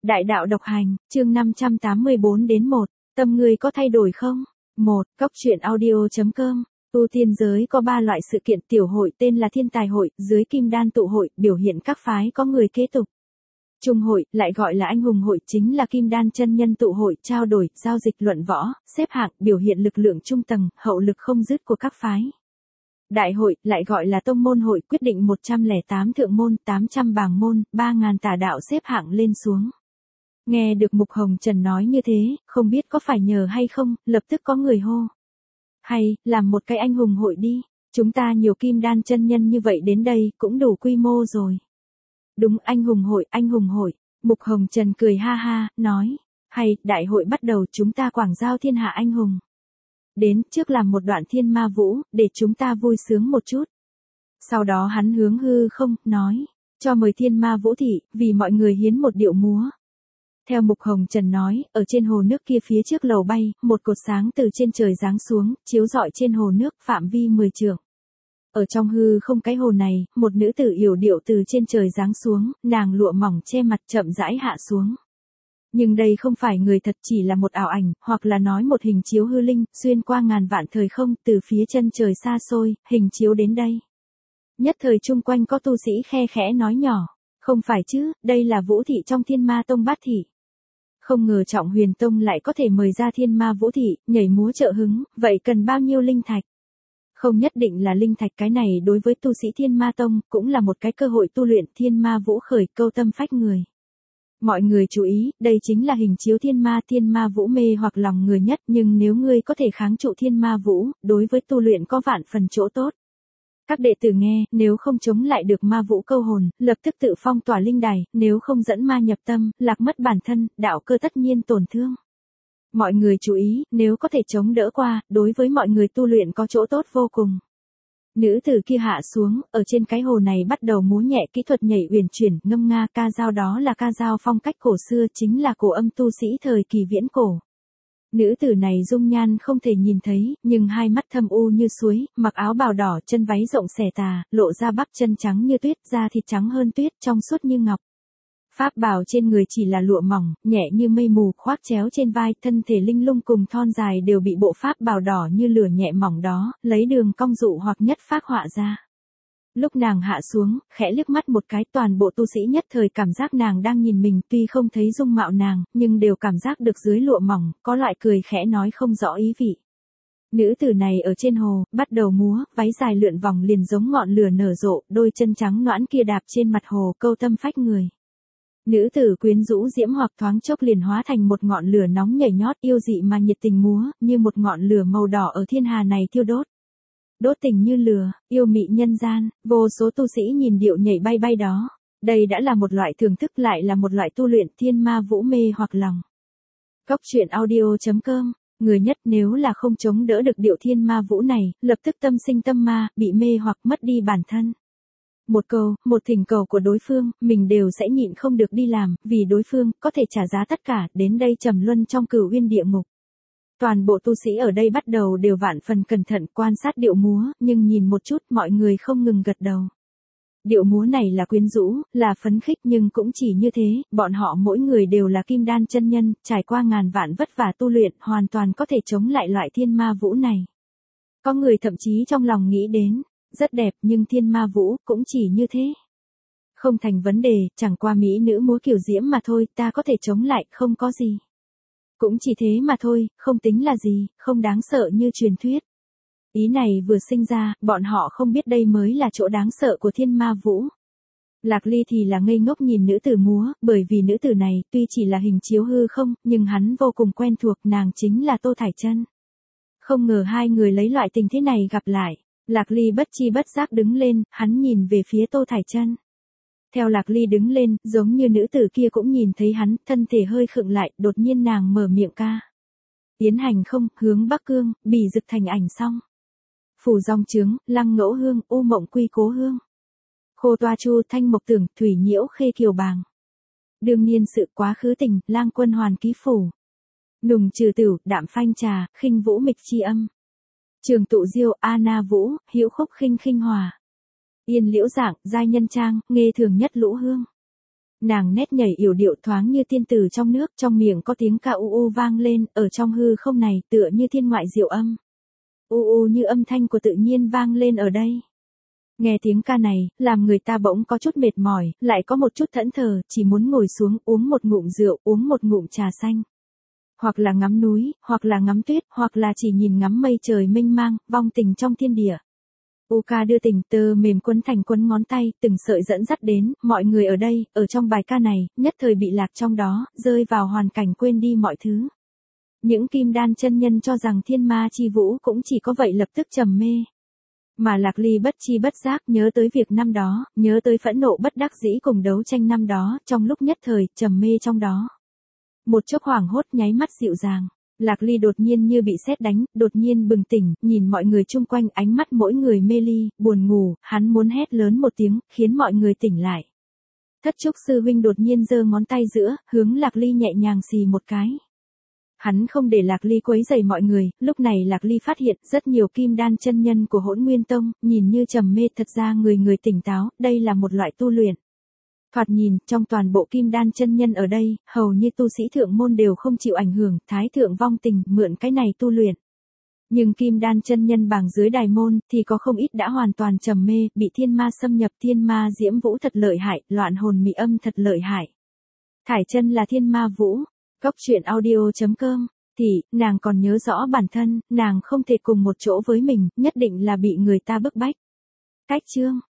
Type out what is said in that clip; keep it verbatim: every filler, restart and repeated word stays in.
Đại đạo độc hành, chương năm trăm tám mươi bốn đến một, tâm người có thay đổi không? một. Cóc truyện audio chấm com. Tu tiên giới có ba loại sự kiện tiểu hội tên là thiên tài hội, dưới kim đan tụ hội, biểu hiện các phái có người kế tục. Trung hội, lại gọi là anh hùng hội, chính là kim đan chân nhân tụ hội, trao đổi, giao dịch luận võ, xếp hạng, biểu hiện lực lượng trung tầng, hậu lực không dứt của các phái. Đại hội, lại gọi là tông môn hội, quyết định một trăm lẻ tám thượng môn, tám trăm bảng môn, ba nghìn tà đạo xếp hạng lên xuống. Nghe được Mục Hồng Trần nói như thế, không biết có phải nhờ hay không, lập tức có người hô. Hay, làm một cái anh hùng hội đi, chúng ta nhiều kim đan chân nhân như vậy đến đây, cũng đủ quy mô rồi. Đúng, anh hùng hội, anh hùng hội. Mục Hồng Trần cười ha ha, nói. Hay, đại hội bắt đầu, chúng ta quảng giao thiên hạ anh hùng. Đến, trước làm một đoạn thiên ma vũ, để chúng ta vui sướng một chút. Sau đó hắn hướng hư không, nói. Cho mời thiên ma vũ thị, vì mọi người hiến một điệu múa. Theo Mục Hồng Trần nói, ở trên hồ nước kia phía trước lầu bay, một cột sáng từ trên trời giáng xuống, chiếu rọi trên hồ nước, phạm vi mười trượng. Ở trong hư không cái hồ này, một nữ tử yểu điệu từ trên trời giáng xuống, nàng lụa mỏng che mặt chậm rãi hạ xuống. Nhưng đây không phải người thật, chỉ là một ảo ảnh, hoặc là nói một hình chiếu hư linh, xuyên qua ngàn vạn thời không, từ phía chân trời xa xôi, hình chiếu đến đây. Nhất thời chung quanh có tu sĩ khe khẽ nói nhỏ, không phải chứ, đây là Vũ thị trong Thiên Ma Tông Bát thị. Không ngờ Trọng Huyền Tông lại có thể mời ra Thiên Ma Vũ thị, nhảy múa trợ hứng, vậy cần bao nhiêu linh thạch? Không nhất định là linh thạch, cái này đối với tu sĩ Thiên Ma Tông, cũng là một cái cơ hội tu luyện Thiên Ma Vũ khởi câu tâm phách người. Mọi người chú ý, đây chính là hình chiếu Thiên Ma, Thiên Ma Vũ mê hoặc lòng người nhất, nhưng nếu ngươi có thể kháng trụ Thiên Ma Vũ, đối với tu luyện có vạn phần chỗ tốt. Các đệ tử nghe, nếu không chống lại được ma vũ câu hồn, lập tức tự phong tỏa linh đài, nếu không dẫn ma nhập tâm, lạc mất bản thân, đạo cơ tất nhiên tổn thương. Mọi người chú ý, nếu có thể chống đỡ qua, đối với mọi người tu luyện có chỗ tốt vô cùng. Nữ tử kia hạ xuống, ở trên cái hồ này bắt đầu múa nhẹ kỹ thuật nhảy uyển chuyển, ngâm nga ca dao, đó là ca dao phong cách cổ xưa, chính là cổ âm tu sĩ thời kỳ viễn cổ. Nữ tử này dung nhan không thể nhìn thấy, nhưng hai mắt thâm u như suối, mặc áo bào đỏ, chân váy rộng xẻ tà, lộ ra bắp chân trắng như tuyết, da thịt trắng hơn tuyết, trong suốt như ngọc. Pháp bào trên người chỉ là lụa mỏng, nhẹ như mây mù, khoác chéo trên vai, thân thể linh lung cùng thon dài đều bị bộ pháp bào đỏ như lửa nhẹ mỏng đó, lấy đường cong dụ hoặc nhất phác họa ra. Lúc nàng hạ xuống, khẽ liếc mắt một cái, toàn bộ tu sĩ nhất thời cảm giác nàng đang nhìn mình, tuy không thấy dung mạo nàng, nhưng đều cảm giác được dưới lụa mỏng, có loại cười khẽ nói không rõ ý vị. Nữ tử này ở trên hồ, bắt đầu múa, váy dài lượn vòng liền giống ngọn lửa nở rộ, đôi chân trắng nõn kia đạp trên mặt hồ, câu tâm phách người. Nữ tử quyến rũ diễm hoặc thoáng chốc liền hóa thành một ngọn lửa nóng nhảy nhót, yêu dị mà nhiệt tình múa, như một ngọn lửa màu đỏ ở thiên hà này thiêu đốt. Đốt tình như lửa, yêu mị nhân gian, vô số tu sĩ nhìn điệu nhảy bay bay đó. Đây đã là một loại thưởng thức, lại là một loại tu luyện thiên ma vũ mê hoặc lòng. Cóc truyện audio chấm com. Người nhất nếu là không chống đỡ được điệu thiên ma vũ này, lập tức tâm sinh tâm ma, bị mê hoặc mất đi bản thân. Một câu, một thỉnh cầu của đối phương, mình đều sẽ nhịn không được đi làm, vì đối phương có thể trả giá tất cả, đến đây trầm luân trong cửu uyên địa ngục. Toàn bộ tu sĩ ở đây bắt đầu đều vạn phần cẩn thận quan sát điệu múa, nhưng nhìn một chút mọi người không ngừng gật đầu. Điệu múa này là quyến rũ, là phấn khích, nhưng cũng chỉ như thế, bọn họ mỗi người đều là kim đan chân nhân, trải qua ngàn vạn vất vả tu luyện, hoàn toàn có thể chống lại loại thiên ma vũ này. Có người thậm chí trong lòng nghĩ đến, rất đẹp nhưng thiên ma vũ cũng chỉ như thế. Không thành vấn đề, chẳng qua mỹ nữ múa kiểu diễm mà thôi, ta có thể chống lại, không có gì. Cũng chỉ thế mà thôi, không tính là gì, không đáng sợ như truyền thuyết. Ý này vừa sinh ra, bọn họ không biết đây mới là chỗ đáng sợ của thiên ma vũ. Lạc Ly thì là ngây ngốc nhìn nữ tử múa, bởi vì nữ tử này tuy chỉ là hình chiếu hư không, nhưng hắn vô cùng quen thuộc, nàng chính là Tô Thải Chân. Không ngờ hai người lấy loại tình thế này gặp lại. Lạc Ly bất chi bất giác đứng lên, hắn nhìn về phía Tô Thải Chân. Theo Lạc Ly đứng lên, giống như nữ tử kia cũng nhìn thấy hắn, thân thể hơi khựng lại, đột nhiên nàng mở miệng ca. Tiến hành không, hướng Bắc Cương, bỉ dực thành ảnh xong. Phủ dòng trướng, lăng ngẫu hương, u mộng quy cố hương. Khô toa chu, thanh mộc tưởng, thủy nhiễu khê kiều bàng. Đương nhiên sự quá khứ tình, lang quân hoàn ký phủ. Nùng trừ tửu, đạm phanh trà, khinh vũ mịch chi âm. Trường tụ diêu, a na vũ, hữu khúc khinh khinh hòa. Yên liễu dạng, giai nhân trang, nghê thường nhất lũ hương. Nàng nét nhảy yểu điệu thoáng như tiên tử trong nước, trong miệng có tiếng ca u u vang lên, ở trong hư không này tựa như thiên ngoại diệu âm. U u như âm thanh của tự nhiên vang lên ở đây. Nghe tiếng ca này, làm người ta bỗng có chút mệt mỏi, lại có một chút thẫn thờ, chỉ muốn ngồi xuống uống một ngụm rượu, uống một ngụm trà xanh. Hoặc là ngắm núi, hoặc là ngắm tuyết, hoặc là chỉ nhìn ngắm mây trời mênh mang, vong tình trong thiên địa. U ca đưa tình tơ mềm quấn thành quấn ngón tay, từng sợi dẫn dắt đến, mọi người ở đây, ở trong bài ca này, nhất thời bị lạc trong đó, rơi vào hoàn cảnh quên đi mọi thứ. Những kim đan chân nhân cho rằng thiên ma chi vũ cũng chỉ có vậy lập tức trầm mê. Mà Lạc Ly bất chi bất giác nhớ tới việc năm đó, nhớ tới phẫn nộ bất đắc dĩ cùng đấu tranh năm đó, trong lúc nhất thời, trầm mê trong đó. Một chốc hoảng hốt nháy mắt dịu dàng. Lạc Ly đột nhiên như bị sét đánh, đột nhiên bừng tỉnh, nhìn mọi người chung quanh, ánh mắt mỗi người mê ly, buồn ngủ, hắn muốn hét lớn một tiếng, khiến mọi người tỉnh lại. Thất Trúc sư huynh đột nhiên giơ ngón tay giữa, hướng Lạc Ly nhẹ nhàng xì một cái. Hắn không để Lạc Ly quấy rầy mọi người, lúc này Lạc Ly phát hiện rất nhiều kim đan chân nhân của Hỗn Nguyên Tông, nhìn như trầm mê, thật ra người người tỉnh táo, đây là một loại tu luyện. Thoạt nhìn, trong toàn bộ kim đan chân nhân ở đây, hầu như tu sĩ thượng môn đều không chịu ảnh hưởng, thái thượng vong tình, mượn cái này tu luyện. Nhưng kim đan chân nhân bảng dưới đài môn, thì có không ít đã hoàn toàn trầm mê, bị thiên ma xâm nhập, thiên ma diễm vũ thật lợi hại, loạn hồn mị âm thật lợi hại. Thải chân là thiên ma vũ. Cốc truyện audio chấm com, thì, nàng còn nhớ rõ bản thân, nàng không thể cùng một chỗ với mình, nhất định là bị người ta bức bách. Cách chương.